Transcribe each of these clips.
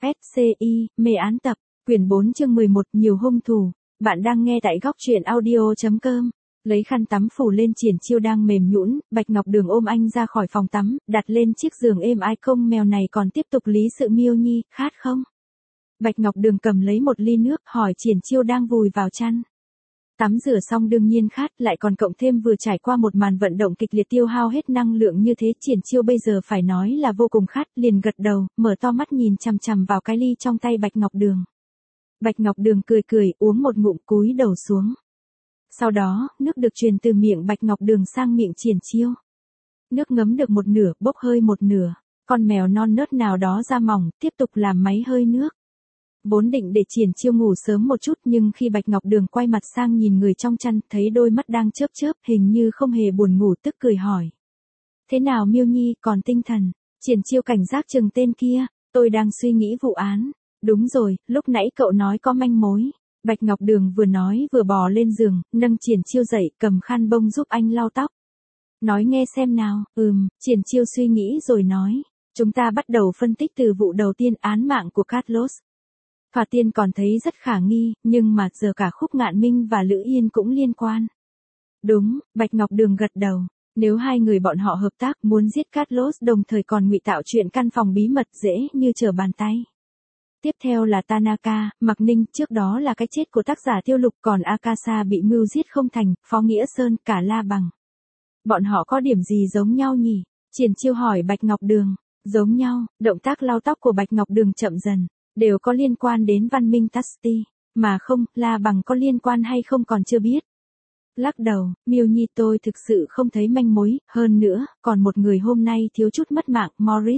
SCI, mê án tập, quyển 4 chương 11, nhiều hung thủ. Bạn đang nghe tại góc truyện audio.com. Lấy khăn tắm phủ lên Triển Chiêu đang mềm nhũn, Bạch Ngọc Đường ôm anh ra khỏi phòng tắm, đặt lên chiếc giường êm ái. Công mèo này còn tiếp tục lý sự Miêu Nhi, khát không? Bạch Ngọc Đường cầm lấy một ly nước, hỏi Triển Chiêu đang vùi vào chăn. Tắm rửa xong đương nhiên khát, lại còn cộng thêm vừa trải qua một màn vận động kịch liệt tiêu hao hết năng lượng như thế, Triển Chiêu bây giờ phải nói là vô cùng khát, liền gật đầu, mở to mắt nhìn chằm chằm vào cái ly trong tay Bạch Ngọc Đường. Bạch Ngọc Đường cười cười, uống một ngụm, cúi đầu xuống. Sau đó, nước được truyền từ miệng Bạch Ngọc Đường sang miệng Triển Chiêu. Nước ngấm được một nửa, bốc hơi một nửa, con mèo non nớt nào đó da mỏng, tiếp tục làm máy hơi nước. Vốn định để Triển Chiêu ngủ sớm một chút, nhưng khi Bạch Ngọc Đường quay mặt sang nhìn người trong chăn, thấy đôi mắt đang chớp chớp, hình như không hề buồn ngủ, tức cười hỏi. Thế nào Miêu Nhi, còn tinh thần? Triển Chiêu cảnh giác chừng tên kia, tôi đang suy nghĩ vụ án. Đúng rồi, lúc nãy cậu nói có manh mối. Bạch Ngọc Đường vừa nói vừa bò lên giường, nâng Triển Chiêu dậy, cầm khăn bông giúp anh lau tóc. Nói nghe xem nào. Triển Chiêu suy nghĩ rồi nói. Chúng ta bắt đầu phân tích từ vụ đầu tiên, án mạng của Carlos. Thoạt tiên còn thấy rất khả nghi, nhưng mà giờ cả Khúc Ngạn Minh và Lữ Yên cũng liên quan. Đúng, Bạch Ngọc Đường gật đầu. Nếu hai người bọn họ hợp tác muốn giết Carlos đồng thời còn ngụy tạo chuyện căn phòng bí mật dễ như trở bàn tay. Tiếp theo là Tanaka, Mạc Ninh, trước đó là cái chết của tác giả Tiêu Lục, còn Akasa bị mưu giết không thành, Phó Nghĩa Sơn, cả La Bằng. Bọn họ có điểm gì giống nhau nhỉ? Triển Chiêu hỏi Bạch Ngọc Đường. Giống nhau, động tác lau tóc của Bạch Ngọc Đường chậm dần. Đều có liên quan đến Văn Minh Taxi, mà không, La Bằng có liên quan hay không còn chưa biết. Lắc đầu, Miêu Nhi, tôi thực sự không thấy manh mối, hơn nữa, còn một người hôm nay thiếu chút mất mạng, Morris.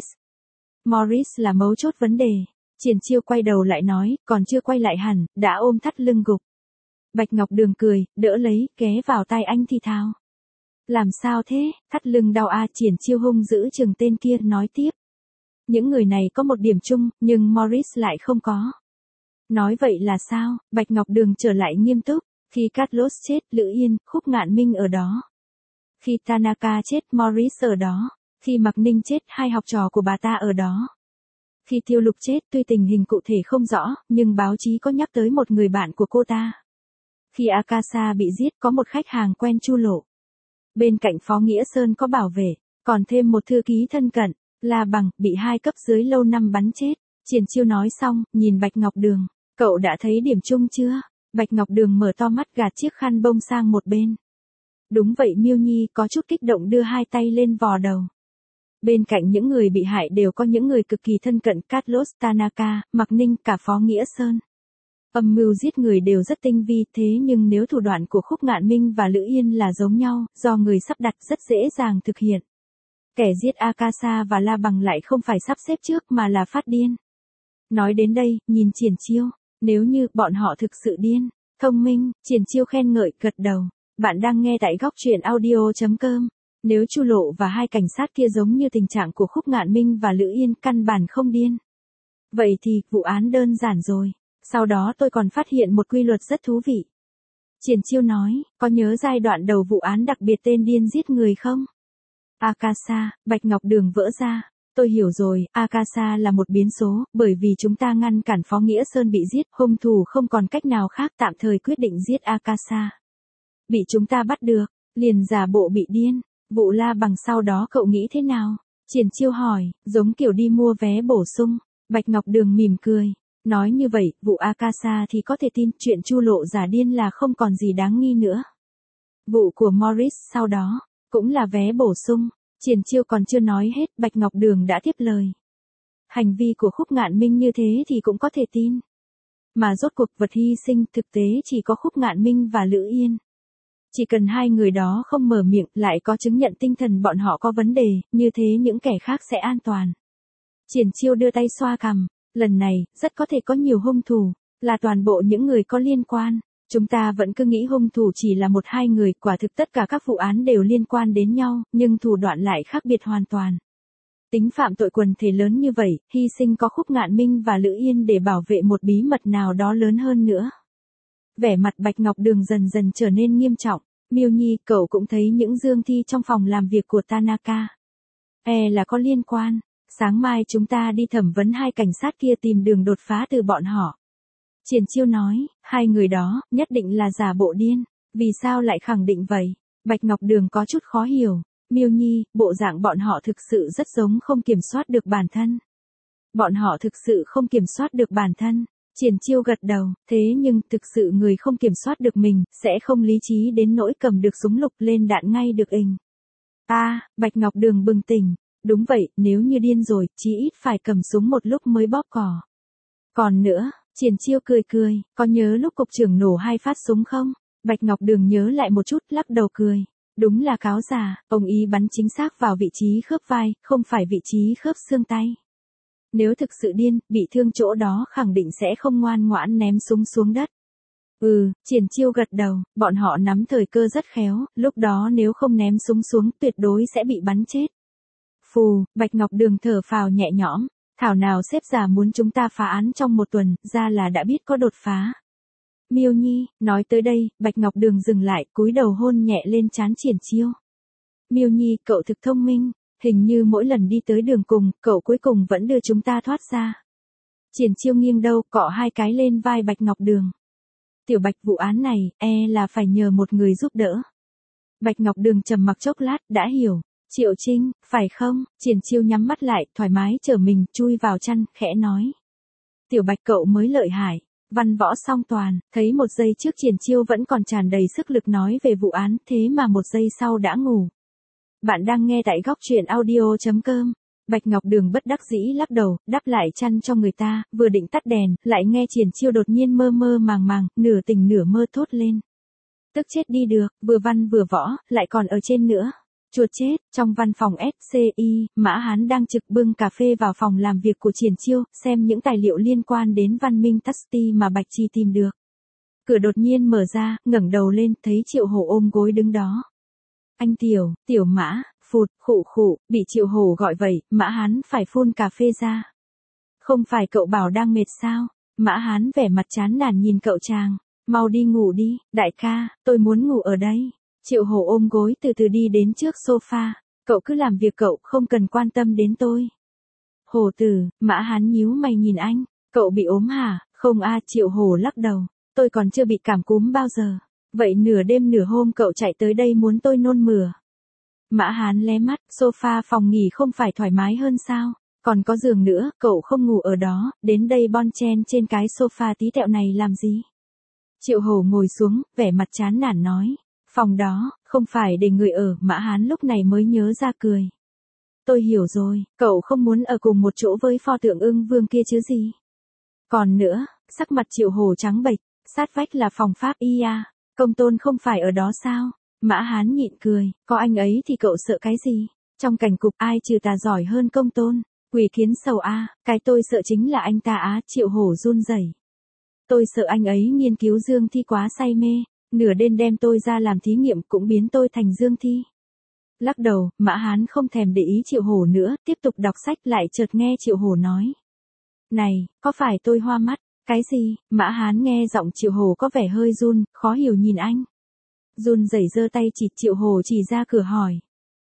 Morris là mấu chốt vấn đề. Triển Chiêu quay đầu lại nói, còn chưa quay lại hẳn, đã ôm thắt lưng gục. Bạch Ngọc Đường cười, đỡ lấy, ghé vào tai anh thì thào. Làm sao thế, thắt lưng đau à? Triển Chiêu hung dữ chừng tên kia, nói tiếp. Những người này có một điểm chung, nhưng Morris lại không có. Nói vậy là sao? Bạch Ngọc Đường trở lại nghiêm túc. Khi Carlos chết, Lữ Yên, Khúc Ngạn Minh ở đó. Khi Tanaka chết, Morris ở đó. Khi Mạc Ninh chết, hai học trò của bà ta ở đó. Khi Tiêu Lục chết, tuy tình hình cụ thể không rõ, nhưng báo chí có nhắc tới một người bạn của cô ta. Khi Akasa bị giết, có một khách hàng quen Chu Lộ. Bên cạnh Phó Nghĩa Sơn có bảo vệ, còn thêm một thư ký thân cận. La Bằng, bị hai cấp dưới lâu năm bắn chết. Triển Chiêu nói xong, nhìn Bạch Ngọc Đường. Cậu đã thấy điểm chung chưa? Bạch Ngọc Đường mở to mắt, gạt chiếc khăn bông sang một bên. Đúng vậy Miêu Nhi, có chút kích động đưa hai tay lên vò đầu. Bên cạnh những người bị hại đều có những người cực kỳ thân cận, Carlos, Tanaka, Mạc Ninh, cả Phó Nghĩa Sơn. Âm mưu giết người đều rất tinh vi, thế nhưng nếu thủ đoạn của Khúc Ngạn Minh và Lữ Yên là giống nhau, do người sắp đặt rất dễ dàng thực hiện. Kẻ giết Akasa và La Bằng lại không phải sắp xếp trước mà là phát điên. Nói đến đây, nhìn Triển Chiêu, nếu như bọn họ thực sự điên, thông minh, Triển Chiêu khen ngợi, gật đầu. Bạn đang nghe tại góc truyện audio.com. Nếu Chu Lộ và hai cảnh sát kia giống như tình trạng của Khúc Ngạn Minh và Lữ Yên, căn bản không điên. Vậy thì, vụ án đơn giản rồi. Sau đó tôi còn phát hiện một quy luật rất thú vị. Triển Chiêu nói, có nhớ giai đoạn đầu vụ án đặc biệt tên điên giết người không? Akasa, Bạch Ngọc Đường vỡ ra. Tôi hiểu rồi, Akasa là một biến số, bởi vì chúng ta ngăn cản Phó Nghĩa Sơn bị giết, hung thủ không còn cách nào khác, tạm thời quyết định giết Akasa. Bị chúng ta bắt được, liền giả bộ bị điên. Vụ La Bằng sau đó cậu nghĩ thế nào? Triển Chiêu hỏi, giống kiểu đi mua vé bổ sung. Bạch Ngọc Đường mỉm cười. Nói như vậy, vụ Akasa thì có thể tin, chuyện Chu Lộ giả điên là không còn gì đáng nghi nữa. Vụ của Morris sau đó, cũng là vé bổ sung. Triển Chiêu còn chưa nói hết, Bạch Ngọc Đường đã tiếp lời. Hành vi của Khúc Ngạn Minh như thế thì cũng có thể tin. Mà rốt cuộc vật hy sinh thực tế chỉ có Khúc Ngạn Minh và Lữ Yên. Chỉ cần hai người đó không mở miệng, lại có chứng nhận tinh thần bọn họ có vấn đề, như thế những kẻ khác sẽ an toàn. Triển Chiêu đưa tay xoa cằm. Lần này, rất có thể có nhiều hung thủ, là toàn bộ những người có liên quan. Chúng ta vẫn cứ nghĩ hung thủ chỉ là một hai người, quả thực tất cả các vụ án đều liên quan đến nhau, nhưng thủ đoạn lại khác biệt hoàn toàn. Tính phạm tội quần thể lớn như vậy, hy sinh có Khúc Ngạn Minh và Lữ Yên để bảo vệ một bí mật nào đó lớn hơn nữa. Vẻ mặt Bạch Ngọc Đường dần dần trở nên nghiêm trọng. Miêu Nhi, cậu cũng thấy những dương thi trong phòng làm việc của Tanaka. Là có liên quan. Sáng mai chúng ta đi thẩm vấn hai cảnh sát kia tìm đường đột phá từ bọn họ. Triển Chiêu nói, hai người đó, nhất định là giả bộ điên. Vì sao lại khẳng định vậy? Bạch Ngọc Đường có chút khó hiểu. Miêu Nhi, bộ dạng bọn họ thực sự rất giống không kiểm soát được bản thân. Bọn họ thực sự không kiểm soát được bản thân. Triển Chiêu gật đầu, thế nhưng thực sự người không kiểm soát được mình, sẽ không lý trí đến nỗi cầm được súng lục lên đạn ngay được ình. Bạch Ngọc Đường bừng tỉnh. Đúng vậy, nếu như điên rồi, chí ít phải cầm súng một lúc mới bóp cò. Còn nữa, Triển Chiêu cười cười, có nhớ lúc cục trưởng nổ 2 phát súng không? Bạch Ngọc Đường nhớ lại một chút, lắc đầu cười. Đúng là cáo giả, ông ý bắn chính xác vào vị trí khớp vai, không phải vị trí khớp xương tay. Nếu thực sự điên, bị thương chỗ đó khẳng định sẽ không ngoan ngoãn ném súng xuống đất. Triển Chiêu gật đầu, bọn họ nắm thời cơ rất khéo, lúc đó nếu không ném súng xuống tuyệt đối sẽ bị bắn chết. Phù, Bạch Ngọc Đường thở phào nhẹ nhõm, thảo nào sếp già muốn chúng ta phá án trong 1 tuần, ra là đã biết có đột phá. Miêu Nhi, nói tới đây, Bạch Ngọc Đường dừng lại, cúi đầu hôn nhẹ lên trán Triển Chiêu. Miêu Nhi, cậu thực thông minh, hình như mỗi lần đi tới đường cùng, cậu cuối cùng vẫn đưa chúng ta thoát ra. Triển Chiêu nghiêng đầu, cọ 2 cái lên vai Bạch Ngọc Đường. Tiểu Bạch, vụ án này, là phải nhờ một người giúp đỡ. Bạch Ngọc Đường trầm mặc chốc lát, đã hiểu. Triệu Trinh, phải không? Triển Chiêu nhắm mắt lại, thoải mái trở mình, chui vào chăn, khẽ nói. Tiểu Bạch cậu mới lợi hại. Văn võ song toàn, thấy 1 giây trước Triển Chiêu vẫn còn tràn đầy sức lực nói về vụ án, thế mà 1 giây sau đã ngủ. Bạn đang nghe tại góc truyện audio.com. Bạch Ngọc Đường bất đắc dĩ lắc đầu, đắp lại chăn cho người ta, vừa định tắt đèn, lại nghe Triển Chiêu đột nhiên mơ mơ màng màng, nửa tỉnh nửa mơ thốt lên. Tức chết đi được, vừa văn vừa võ, lại còn ở trên nữa. Chuột chết, trong văn phòng SCI, Mã Hán đang trực bưng cà phê vào phòng làm việc của Triển Chiêu, xem những tài liệu liên quan đến Văn Minh Taxi mà Bạch Trì tìm được. Cửa đột nhiên mở ra, ngẩng đầu lên, thấy Triệu Hổ ôm gối đứng đó. Anh Tiểu Mã, phụt, khụ, bị Triệu Hổ gọi vậy, Mã Hán phải phun cà phê ra. Không phải cậu bảo đang mệt sao? Mã Hán vẻ mặt chán nản nhìn cậu chàng. Mau đi ngủ đi, đại ca, tôi muốn ngủ ở đây. Triệu Hổ ôm gối từ từ đi đến trước sofa, cậu cứ làm việc cậu không cần quan tâm đến tôi. Hổ tử, Mã Hán nhíu mày nhìn anh, cậu bị ốm hả? Không Triệu Hổ lắc đầu, tôi còn chưa bị cảm cúm bao giờ. Vậy nửa đêm nửa hôm cậu chạy tới đây muốn tôi nôn mửa. Mã Hán lé mắt, sofa phòng nghỉ không phải thoải mái hơn sao? Còn có giường nữa, cậu không ngủ ở đó, đến đây bon chen trên cái sofa tí tẹo này làm gì? Triệu Hổ ngồi xuống, vẻ mặt chán nản nói. Phòng đó, không phải để người ở, Mã Hán lúc này mới nhớ ra cười. Tôi hiểu rồi, cậu không muốn ở cùng một chỗ với pho tượng Ưng Vương kia chứ gì. Còn nữa, sắc mặt Triệu Hổ trắng bệch, sát vách là phòng pháp y Công Tôn không phải ở đó sao? Mã Hán nhịn cười, có anh ấy thì cậu sợ cái gì? Trong cảnh cục ai trừ ta giỏi hơn Công Tôn? Quỷ kiến sầu cái tôi sợ chính là anh ta Triệu Hổ run rẩy. Tôi sợ anh ấy nghiên cứu dương thi quá say mê. Nửa đêm đem tôi ra làm thí nghiệm cũng biến tôi thành dương thi. Lắc đầu, Mã Hán không thèm để ý Triệu Hổ nữa, tiếp tục đọc sách lại chợt nghe Triệu Hổ nói. Này, có phải tôi hoa mắt? Cái gì? Mã Hán nghe giọng Triệu Hổ có vẻ hơi run, khó hiểu nhìn anh. Run rẩy giơ tay chỉ Triệu Hổ chỉ ra cửa hỏi.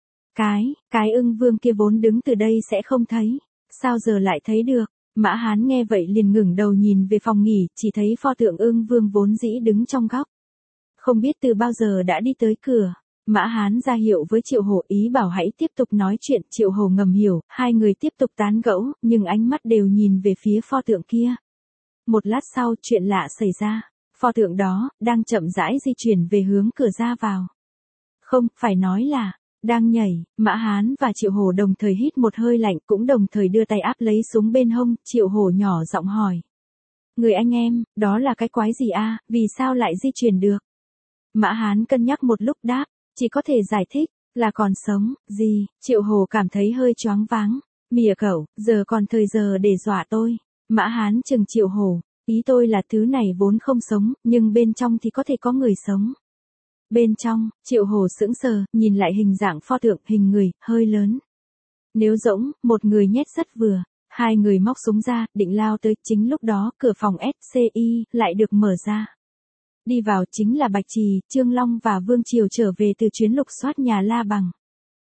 Cái Ưng Vương kia vốn đứng từ đây sẽ không thấy. Sao giờ lại thấy được? Mã Hán nghe vậy liền ngẩng đầu nhìn về phòng nghỉ, chỉ thấy pho tượng Ưng Vương vốn dĩ đứng trong góc. Không biết từ bao giờ đã đi tới cửa. Mã Hán ra hiệu với Triệu Hổ ý bảo hãy tiếp tục nói chuyện. Triệu Hổ ngầm hiểu, hai người tiếp tục tán gẫu, nhưng ánh mắt đều nhìn về phía pho tượng kia. Một lát sau, chuyện lạ xảy ra. Pho tượng đó, đang chậm rãi di chuyển về hướng cửa ra vào. Không, phải nói là, đang nhảy. Mã Hán và Triệu Hổ đồng thời hít một hơi lạnh, cũng đồng thời đưa tay áp lấy súng bên hông. Triệu Hổ nhỏ giọng hỏi. Người anh em, đó là cái quái gì vì sao lại di chuyển được? Mã Hán cân nhắc một lúc đáp, chỉ có thể giải thích, là còn sống, gì? Triệu Hổ cảm thấy hơi choáng váng. Mỉa cẩu, giờ còn thời giờ để dọa tôi. Mã Hán chừng Triệu Hổ, ý tôi là thứ này vốn không sống, nhưng bên trong thì có thể có người sống. Bên trong, Triệu Hổ sững sờ, nhìn lại hình dạng pho tượng, hình người, hơi lớn. Nếu rỗng, một người nhét rất vừa. Hai người móc súng ra, định lao tới, chính lúc đó, cửa phòng SCI lại được mở ra. Đi vào chính là Bạch Trì, Trương Long và Vương Triều trở về từ chuyến lục soát nhà La Bằng.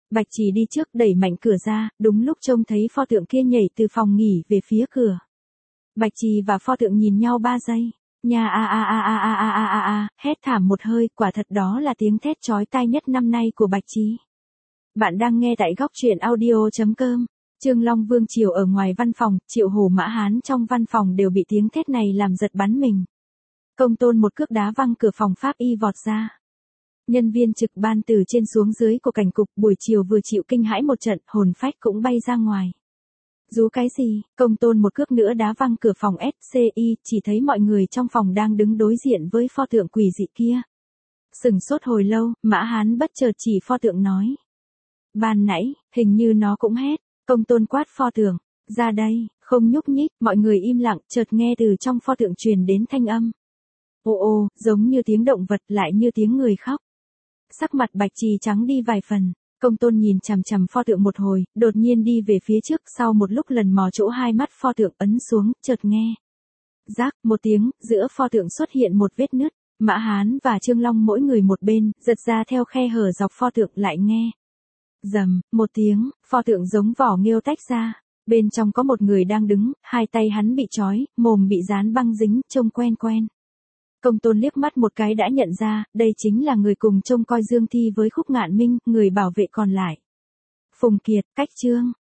Bạch Trì đi trước đẩy mạnh cửa ra, đúng lúc trông thấy pho tượng kia nhảy từ phòng nghỉ về phía cửa. Bạch Trì và pho tượng nhìn nhau 3 giây. Nhà hét thảm một hơi, quả thật đó là tiếng thét chói tai nhất năm nay của Bạch Trì. Bạn đang nghe tại góc truyện audio.com. Trương Long Vương Triều ở ngoài văn phòng, Triệu Hổ Mã Hán trong văn phòng đều bị tiếng thét này làm giật bắn mình. Công Tôn một cước đá văng cửa phòng pháp y vọt ra. Nhân viên trực ban từ trên xuống dưới của cảnh cục buổi chiều vừa chịu kinh hãi một trận, hồn phách cũng bay ra ngoài. Rú cái gì? Công Tôn một cước nữa đá văng cửa phòng SCI, chỉ thấy mọi người trong phòng đang đứng đối diện với pho tượng quỷ dị kia. Sửng sốt hồi lâu, Mã Hán bất chợt chỉ pho tượng nói. Ban nãy, hình như nó cũng hét. Công Tôn quát pho tượng. Ra đây, không nhúc nhích, mọi người im lặng, chợt nghe từ trong pho tượng truyền đến thanh âm. Ô, giống như tiếng động vật lại như tiếng người khóc. Sắc mặt Bạch Trì trắng đi vài phần. Công Tôn nhìn chằm chằm pho tượng một hồi, đột nhiên đi về phía trước, sau một lúc lần mò chỗ hai mắt pho tượng ấn xuống, chợt nghe. Rác, một tiếng, giữa pho tượng xuất hiện một vết nứt. Mã Hán và Trương Long mỗi người một bên, giật ra theo khe hở dọc pho tượng lại nghe. Rầm, một tiếng, pho tượng giống vỏ nghêu tách ra. Bên trong có một người đang đứng, hai tay hắn bị trói, mồm bị dán băng dính, trông quen quen. Công Tôn liếc mắt một cái đã nhận ra, đây chính là người cùng trông coi Dương Thi với Khúc Ngạn Minh, người bảo vệ còn lại. Phùng Kiệt, Cách Trương,